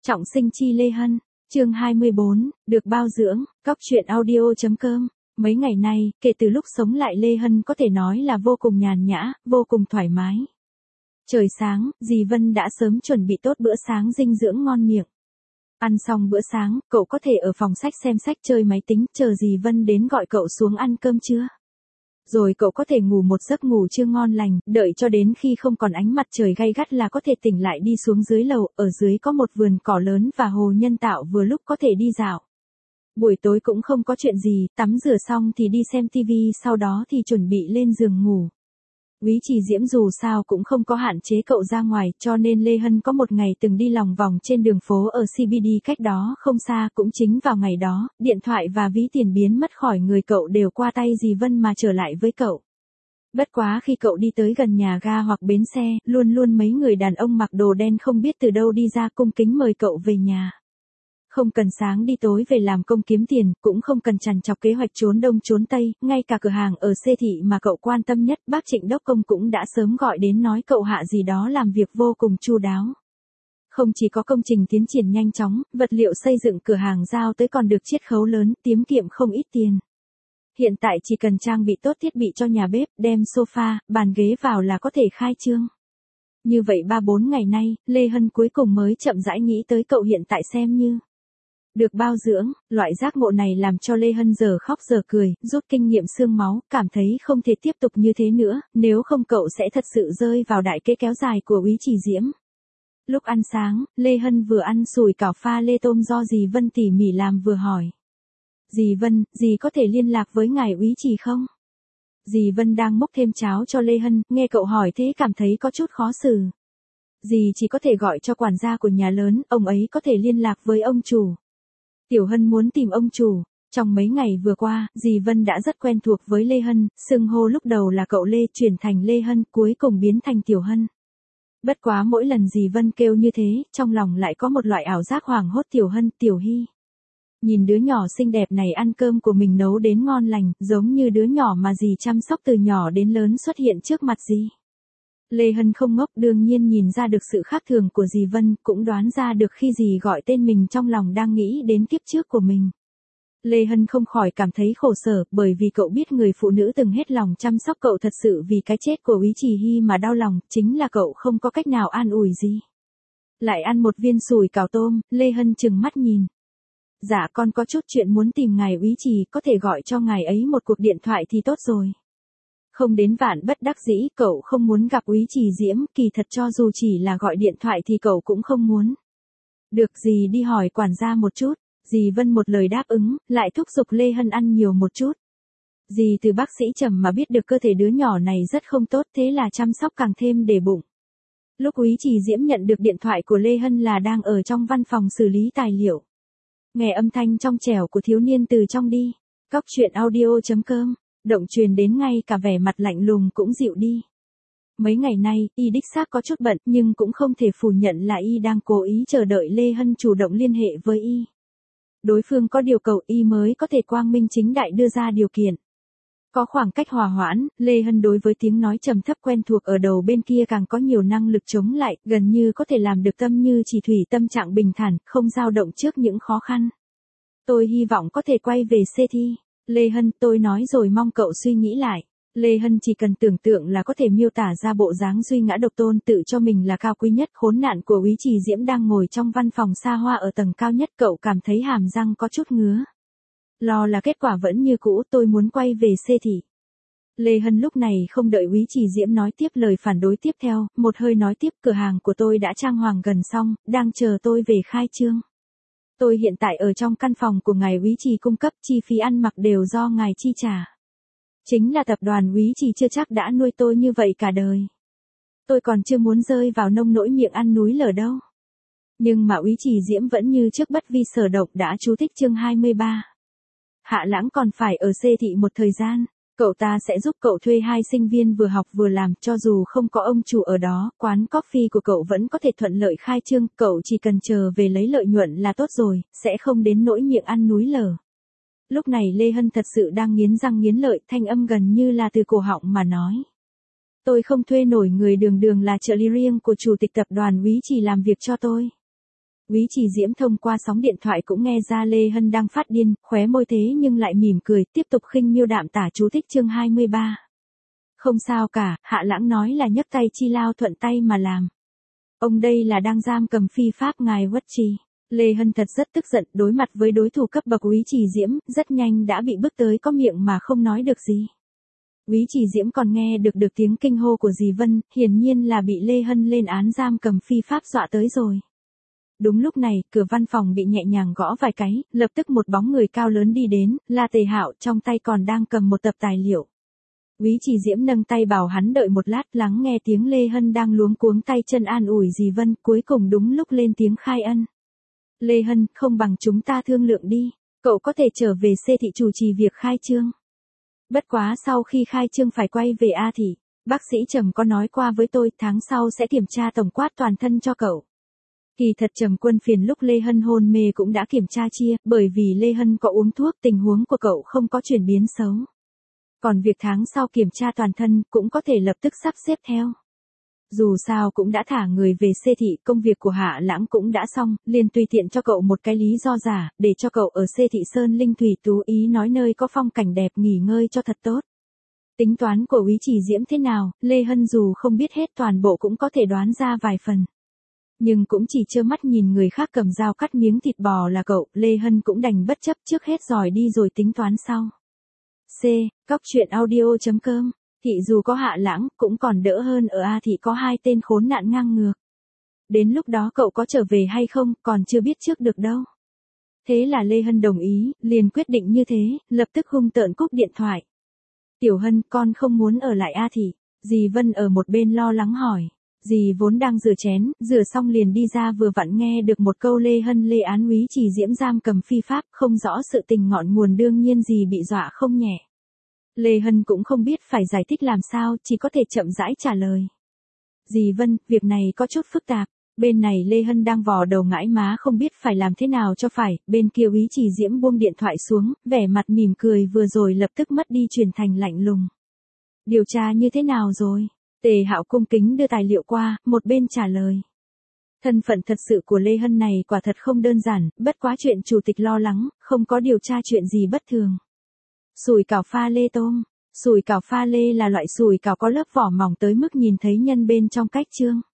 Trọng sinh chi Lê Hân, chương 24, được bao dưỡng, Cóc truyện audio.com. Mấy ngày nay, kể từ lúc sống lại Lê Hân có thể nói là vô cùng nhàn nhã, vô cùng thoải mái. Trời sáng, dì Vân đã sớm chuẩn bị tốt bữa sáng dinh dưỡng ngon miệng. Ăn xong bữa sáng, cậu có thể ở phòng sách xem sách chơi máy tính, chờ dì Vân đến gọi cậu xuống ăn cơm trưa. Rồi cậu có thể ngủ một giấc ngủ trưa ngon lành, đợi cho đến khi không còn ánh mặt trời gay gắt là có thể tỉnh lại đi xuống dưới lầu, ở dưới có một vườn cỏ lớn và hồ nhân tạo vừa lúc có thể đi dạo. Buổi tối cũng không có chuyện gì, tắm rửa xong thì đi xem tivi, sau đó thì chuẩn bị lên giường ngủ. Úy Trì Diễm dù sao cũng không có hạn chế cậu ra ngoài, cho nên Lê Hân có một ngày từng đi lòng vòng trên đường phố ở CBD cách đó không xa, cũng chính vào ngày đó, điện thoại và ví tiền biến mất khỏi người cậu đều qua tay dì Vân mà trở lại với cậu. Bất quá khi cậu đi tới gần nhà ga hoặc bến xe, luôn luôn mấy người đàn ông mặc đồ đen không biết từ đâu đi ra cung kính mời cậu về nhà. Không cần sáng đi tối về làm công kiếm tiền, cũng không cần trằn trọc kế hoạch trốn đông trốn tây, ngay cả cửa hàng ở C thị mà cậu quan tâm nhất, bác Trịnh Đốc Công cũng đã sớm gọi đến nói cậu hạ gì đó làm việc vô cùng chu đáo. Không chỉ có công trình tiến triển nhanh chóng, vật liệu xây dựng cửa hàng giao tới còn được chiết khấu lớn, tiết kiệm không ít tiền. Hiện tại chỉ cần trang bị tốt thiết bị cho nhà bếp, đem sofa, bàn ghế vào là có thể khai trương. Như vậy 3-4 ngày nay, Lê Hân cuối cùng mới chậm rãi nghĩ tới cậu hiện tại xem như được bao dưỡng. Loại giác ngộ này làm cho Lê Hân giờ khóc giờ cười, rút kinh nghiệm xương máu, cảm thấy không thể tiếp tục như thế nữa, nếu không cậu sẽ thật sự rơi vào đại kế kéo dài của Úy Trì Diễm. Lúc ăn sáng, Lê Hân vừa ăn sủi cảo pha lê tôm do dì Vân tỉ mỉ làm vừa hỏi. Dì Vân, dì có thể liên lạc với ngài Úy Trì không? Dì Vân đang múc thêm cháo cho Lê Hân, nghe cậu hỏi thế cảm thấy có chút khó xử. Dì chỉ có thể gọi cho quản gia của nhà lớn, ông ấy có thể liên lạc với ông chủ. Tiểu Hân muốn tìm ông chủ. Trong mấy ngày vừa qua, dì Vân đã rất quen thuộc với Lê Hân, xưng hô lúc đầu là cậu Lê chuyển thành Lê Hân, cuối cùng biến thành Tiểu Hân. Bất quá mỗi lần dì Vân kêu như thế, trong lòng lại có một loại ảo giác hoảng hốt. Tiểu Hân, Tiểu Hy. Nhìn đứa nhỏ xinh đẹp này ăn cơm của mình nấu đến ngon lành, giống như đứa nhỏ mà dì chăm sóc từ nhỏ đến lớn xuất hiện trước mặt dì. Lê Hân không ngốc, đương nhiên nhìn ra được sự khác thường của dì Vân, cũng đoán ra được khi dì gọi tên mình trong lòng đang nghĩ đến kiếp trước của mình. Lê Hân không khỏi cảm thấy khổ sở, bởi vì cậu biết người phụ nữ từng hết lòng chăm sóc cậu thật sự vì cái chết của Úy Trì Hy mà đau lòng, chính là cậu không có cách nào an ủi gì. Lại ăn một viên sủi cảo tôm, Lê Hân trừng mắt nhìn. Dạ con có chút chuyện muốn tìm ngài Úy Trì, có thể gọi cho ngài ấy một cuộc điện thoại thì tốt rồi. Không đến vạn bất đắc dĩ, cậu không muốn gặp Úy Trì Diễm, kỳ thật cho dù chỉ là gọi điện thoại thì cậu cũng không muốn. Được, dì đi hỏi quản gia một chút. Dì Vân một lời đáp ứng, lại thúc giục Lê Hân ăn nhiều một chút. Dì từ bác sĩ Trầm mà biết được cơ thể đứa nhỏ này rất không tốt, thế là chăm sóc càng thêm để bụng. Lúc Úy Trì Diễm nhận được điện thoại của Lê Hân là đang ở trong văn phòng xử lý tài liệu. Nghe âm thanh trong trẻo của thiếu niên từ trong đi. Cóc truyện audio.com. Động truyền đến ngay cả vẻ mặt lạnh lùng cũng dịu đi. Mấy ngày nay, y đích xác có chút bận, nhưng cũng không thể phủ nhận là y đang cố ý chờ đợi Lê Hân chủ động liên hệ với y. Đối phương có điều cầu y mới có thể quang minh chính đại đưa ra điều kiện. Có khoảng cách hòa hoãn, Lê Hân đối với tiếng nói trầm thấp quen thuộc ở đầu bên kia càng có nhiều năng lực chống lại, gần như có thể làm được tâm như chỉ thủy, tâm trạng bình thản, không dao động trước những khó khăn. Tôi hy vọng có thể quay về C thi. Lê Hân, tôi nói rồi mong cậu suy nghĩ lại. Lê Hân chỉ cần tưởng tượng là có thể miêu tả ra bộ dáng duy ngã độc tôn tự cho mình là cao quý nhất khốn nạn của Úy Trì Diễm đang ngồi trong văn phòng xa hoa ở tầng cao nhất, cậu cảm thấy hàm răng có chút ngứa. Lo là kết quả vẫn như cũ, tôi muốn quay về C thị. Lê Hân lúc này không đợi Úy Trì Diễm nói tiếp lời phản đối tiếp theo, một hơi nói tiếp, cửa hàng của tôi đã trang hoàng gần xong, đang chờ tôi về khai trương. Tôi hiện tại ở trong căn phòng của ngài Úy Trì cung cấp, chi phí ăn mặc đều do ngài chi trả. Chính là tập đoàn Úy Trì chưa chắc đã nuôi tôi như vậy cả đời. Tôi còn chưa muốn rơi vào nông nỗi miệng ăn núi lở đâu. Nhưng mà Úy Trì Diễm vẫn như trước bất vi sở động đã chú thích chương 23. Hạ Lãng còn phải ở C thị một thời gian. Cậu ta sẽ giúp cậu thuê 2 sinh viên vừa học vừa làm, cho dù không có ông chủ ở đó, quán coffee của cậu vẫn có thể thuận lợi khai trương, cậu chỉ cần chờ về lấy lợi nhuận là tốt rồi, sẽ không đến nỗi miệng ăn núi lở. Lúc này Lê Hân thật sự đang nghiến răng nghiến lợi, thanh âm gần như là từ cổ họng mà nói. Tôi không thuê nổi người đường đường là trợ lý riêng của chủ tịch tập đoàn Úy Trì làm việc cho tôi. Úy Chỉ Diễm thông qua sóng điện thoại cũng nghe ra Lê Hân đang phát điên, khóe môi thế nhưng lại mỉm cười, tiếp tục khinh miêu đạm tả chú thích chương 23. Không sao cả, Hạ Lãng nói là nhấc tay chi lao thuận tay mà làm. Ông đây là đang giam cầm phi pháp ngài Uất Trì. Lê Hân thật rất tức giận, đối mặt với đối thủ cấp bậc Úy Chỉ Diễm, rất nhanh đã bị bức tới có miệng mà không nói được gì. Úy Chỉ Diễm còn nghe được tiếng kinh hô của dì Vân, hiển nhiên là bị Lê Hân lên án giam cầm phi pháp dọa tới rồi. Đúng lúc này, cửa văn phòng bị nhẹ nhàng gõ vài cái, lập tức một bóng người cao lớn đi đến, là Tề Hạo, trong tay còn đang cầm một tập tài liệu. Úy Chỉ Diễm nâng tay bảo hắn đợi một lát, lắng nghe tiếng Lê Hân đang luống cuống tay chân an ủi dì Vân, cuối cùng đúng lúc lên tiếng khai ân. Lê Hân, không bằng chúng ta thương lượng đi, cậu có thể trở về C thị chủ trì việc khai trương. Bất quá sau khi khai trương phải quay về A thị, bác sĩ Trầm có nói qua với tôi tháng sau sẽ kiểm tra tổng quát toàn thân cho cậu. Kỳ thật Trầm Quân phiền lúc Lê Hân hôn mê cũng đã kiểm tra chia, bởi vì Lê Hân có uống thuốc, tình huống của cậu không có chuyển biến xấu. Còn việc tháng sau kiểm tra toàn thân cũng có thể lập tức sắp xếp theo. Dù sao cũng đã thả người về C thị, công việc của Hạ Lãng cũng đã xong, liền tùy tiện cho cậu một cái lý do giả, để cho cậu ở C thị Sơn Linh Thủy Tú Ý nói nơi có phong cảnh đẹp nghỉ ngơi cho thật tốt. Tính toán của Úy Chỉ Diễm thế nào, Lê Hân dù không biết hết toàn bộ cũng có thể đoán ra vài phần. Nhưng cũng chỉ trơ mắt nhìn người khác cầm dao cắt miếng thịt bò là cậu, Lê Hân cũng đành bất chấp trước hết giỏi đi rồi tính toán sau. C. Cóc.audio.com. Thị dù có Hạ Lãng, cũng còn đỡ hơn ở A thị có hai tên khốn nạn ngang ngược. Đến lúc đó cậu có trở về hay không, còn chưa biết trước được đâu. Thế là Lê Hân đồng ý, liền quyết định như thế, lập tức hung tợn cúp điện thoại. Tiểu Hân, con không muốn ở lại A thị. Dì Vân ở một bên lo lắng hỏi. Dì vốn đang rửa chén, rửa xong liền đi ra vừa vặn nghe được một câu Lê Hân lê án Úy Chỉ Diễm giam cầm phi pháp, không rõ sự tình ngọn nguồn, đương nhiên dì bị dọa không nhẹ. Lê Hân cũng không biết phải giải thích làm sao, chỉ có thể chậm rãi trả lời. Dì Vân, việc này có chút phức tạp. Bên này Lê Hân đang vò đầu ngãi má không biết phải làm thế nào cho phải, bên kia Úy Chỉ Diễm buông điện thoại xuống, vẻ mặt mỉm cười vừa rồi lập tức mất đi chuyển thành lạnh lùng. Điều tra như thế nào rồi? Tề Hạo cung kính đưa tài liệu qua, một bên trả lời. Thân phận thật sự của Lê Hân này quả thật không đơn giản, bất quá chuyện chủ tịch lo lắng, không có điều tra chuyện gì bất thường. Sủi cảo pha lê tôm. Sủi cảo pha lê là loại sủi cảo có lớp vỏ mỏng tới mức nhìn thấy nhân bên trong cách trương.